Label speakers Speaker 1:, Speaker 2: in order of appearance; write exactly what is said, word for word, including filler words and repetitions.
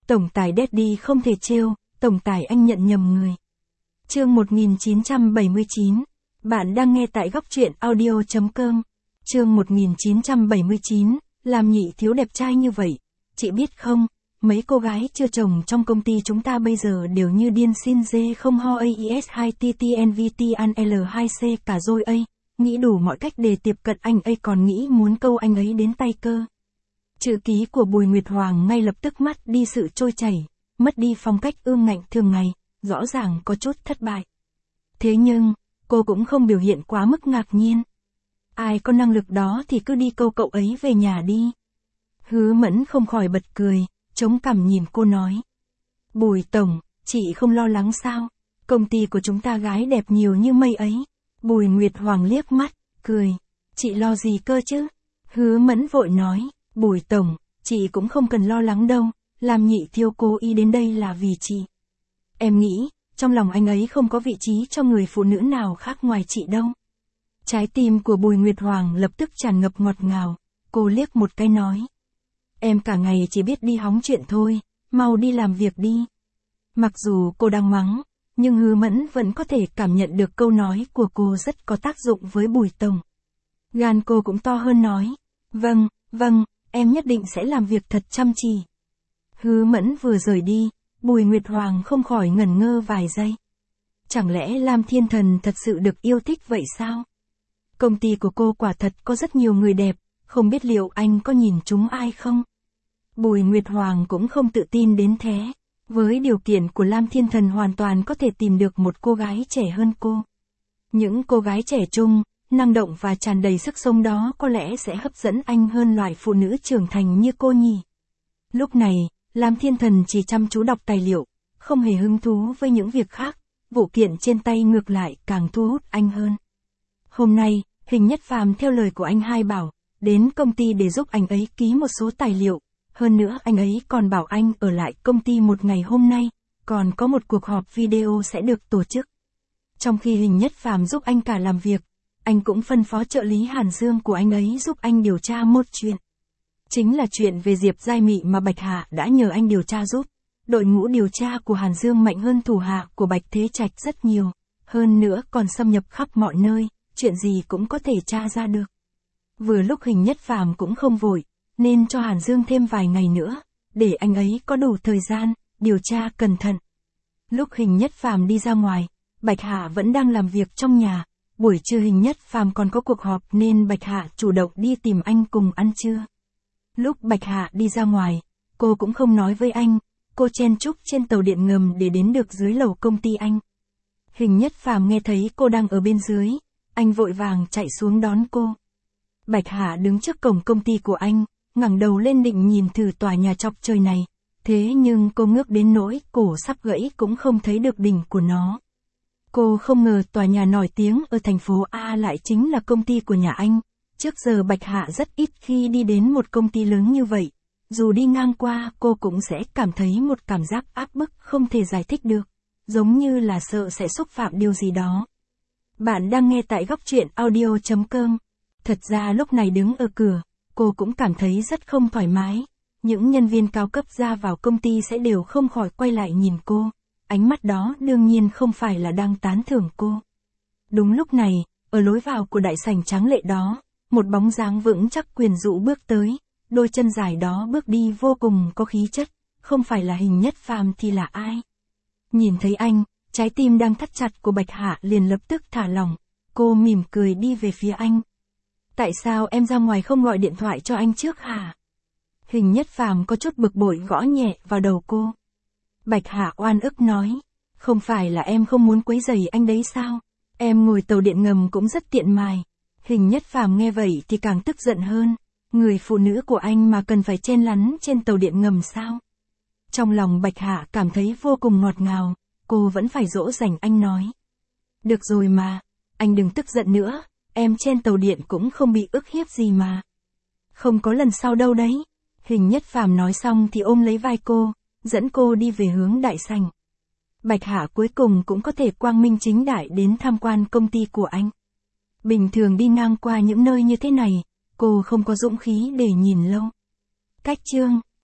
Speaker 1: Tổng tài Daddy không thể trêu, tổng tài anh nhận nhầm người. Chương một nghìn chín trăm bảy mươi chín. Bạn đang nghe tại góc truyện audio chấm com. Chương một nghìn chín trăm bảy mươi chín. Làm nhị thiếu đẹp trai như vậy. Chị biết không, mấy cô gái chưa chồng trong công ty chúng ta bây giờ đều như điên xin dê không ho a i s hai t t n v t an l hai c cả rồi a, nghĩ đủ mọi cách để tiếp cận anh a, còn nghĩ muốn câu anh ấy đến tay cơ. Chữ ký của Bùi Nguyệt Hoàng ngay lập tức mất đi sự trôi chảy, mất đi phong cách ương ngạnh thường ngày, rõ ràng có chút thất bại. Thế nhưng, cô cũng không biểu hiện quá mức ngạc nhiên. Ai có năng lực đó thì cứ đi câu cậu ấy về nhà đi. Hứa Mẫn không khỏi bật cười, chống cằm nhìn cô nói. Bùi tổng, chị không lo lắng sao? Công ty của chúng ta gái đẹp nhiều như mây ấy. Bùi Nguyệt Hoàng liếc mắt, cười. Chị lo gì cơ chứ? Hứa Mẫn vội nói. Bùi tổng, chị cũng không cần lo lắng đâu, làm nhị thiếu cố ý đến đây là vì chị. Em nghĩ, trong lòng anh ấy không có vị trí cho người phụ nữ nào khác ngoài chị đâu. Trái tim của Bùi Nguyệt Hoàng lập tức tràn ngập ngọt ngào, cô liếc một cái nói. Em cả ngày chỉ biết đi hóng chuyện thôi, mau đi làm việc đi. Mặc dù cô đang mắng, nhưng Hứa Mẫn vẫn có thể cảm nhận được câu nói của cô rất có tác dụng với Bùi tổng. Gan cô cũng to hơn nói. Vâng, vâng. Em nhất định sẽ làm việc thật chăm chỉ. Hứa Mẫn vừa rời đi, Bùi Nguyệt Hoàng không khỏi ngẩn ngơ vài giây. Chẳng lẽ Lam Thiên Thần thật sự được yêu thích vậy sao? Công ty của cô quả thật có rất nhiều người đẹp, không biết liệu anh có nhìn chúng ai không? Bùi Nguyệt Hoàng cũng không tự tin đến thế. Với điều kiện của Lam Thiên Thần hoàn toàn có thể tìm được một cô gái trẻ hơn cô. Những cô gái trẻ trung, năng động và tràn đầy sức sống đó có lẽ sẽ hấp dẫn anh hơn loại phụ nữ trưởng thành như cô nhỉ. Lúc này, Lam Thiên Thần chỉ chăm chú đọc tài liệu, không hề hứng thú với những việc khác, vụ kiện trên tay ngược lại càng thu hút anh hơn. Hôm nay, Hình Nhất Phàm theo lời của anh hai bảo, đến công ty để giúp anh ấy ký một số tài liệu, hơn nữa anh ấy còn bảo anh ở lại công ty một ngày hôm nay, còn có một cuộc họp video sẽ được tổ chức. Trong khi Hình Nhất Phàm giúp anh cả làm việc, anh cũng phân phó trợ lý Hàn Dương của anh ấy giúp anh điều tra một chuyện. Chính là chuyện về Diệp Giai Mị mà Bạch Hạ đã nhờ anh điều tra giúp. Đội ngũ điều tra của Hàn Dương mạnh hơn thủ hạ của Bạch Thế Trạch rất nhiều, hơn nữa còn xâm nhập khắp mọi nơi, chuyện gì cũng có thể tra ra được. Vừa lúc Hình Nhất Phàm cũng không vội, nên cho Hàn Dương thêm vài ngày nữa, để anh ấy có đủ thời gian, điều tra cẩn thận. Lúc Hình Nhất Phàm đi ra ngoài, Bạch Hạ vẫn đang làm việc trong nhà. Buổi trưa Hình Nhất Phàm còn có cuộc họp nên Bạch Hạ chủ động đi tìm anh cùng ăn trưa. Lúc Bạch Hạ đi ra ngoài, cô cũng không nói với anh, cô chen chúc trên tàu điện ngầm để đến được dưới lầu công ty anh. Hình Nhất Phàm nghe thấy cô đang ở bên dưới, anh vội vàng chạy xuống đón cô. Bạch Hạ đứng trước cổng công ty của anh, ngẩng đầu lên định nhìn thử tòa nhà chọc trời này, thế nhưng cô ngước đến nỗi cổ sắp gãy cũng không thấy được đỉnh của nó. Cô không ngờ tòa nhà nổi tiếng ở thành phố A lại chính là công ty của nhà anh. Trước giờ Bạch Hạ rất ít khi đi đến một công ty lớn như vậy. Dù đi ngang qua cô cũng sẽ cảm thấy một cảm giác áp bức không thể giải thích được. Giống như là sợ sẽ xúc phạm điều gì đó. Bạn đang nghe tại góc truyện audio chấm com. Thật ra lúc này đứng ở cửa, cô cũng cảm thấy rất không thoải mái. Những nhân viên cao cấp ra vào công ty sẽ đều không khỏi quay lại nhìn cô. Ánh mắt đó đương nhiên không phải là đang tán thưởng cô. Đúng lúc này, ở lối vào của đại sảnh tráng lệ đó, một bóng dáng vững chắc quyến rũ bước tới, đôi chân dài đó bước đi vô cùng có khí chất, không phải là Hình Nhất Phàm thì là ai? Nhìn thấy anh, trái tim đang thắt chặt của Bạch Hạ liền lập tức thả lỏng, cô mỉm cười đi về phía anh. Tại sao em ra ngoài không gọi điện thoại cho anh trước hả? Hình Nhất Phàm có chút bực bội gõ nhẹ vào đầu cô. Bạch Hạ oan ức nói, không phải là em không muốn quấy rầy anh đấy sao? Em ngồi tàu điện ngầm cũng rất tiện mài. Hình Nhất Phàm nghe vậy thì càng tức giận hơn, người phụ nữ của anh mà cần phải chen lấn trên tàu điện ngầm sao? Trong lòng Bạch Hạ cảm thấy vô cùng ngọt ngào, cô vẫn phải dỗ dành anh nói. Được rồi mà, anh đừng tức giận nữa, em trên tàu điện cũng không bị ức hiếp gì mà. Không có lần sau đâu đấy. Hình Nhất Phàm nói xong thì ôm lấy vai cô, dẫn cô đi về hướng đại sảnh. Bạch Hạ cuối cùng cũng có thể quang minh chính đại đến tham quan công ty của anh. Bình thường đi ngang qua những nơi như thế này, cô không có dũng khí để nhìn lâu. Cách chương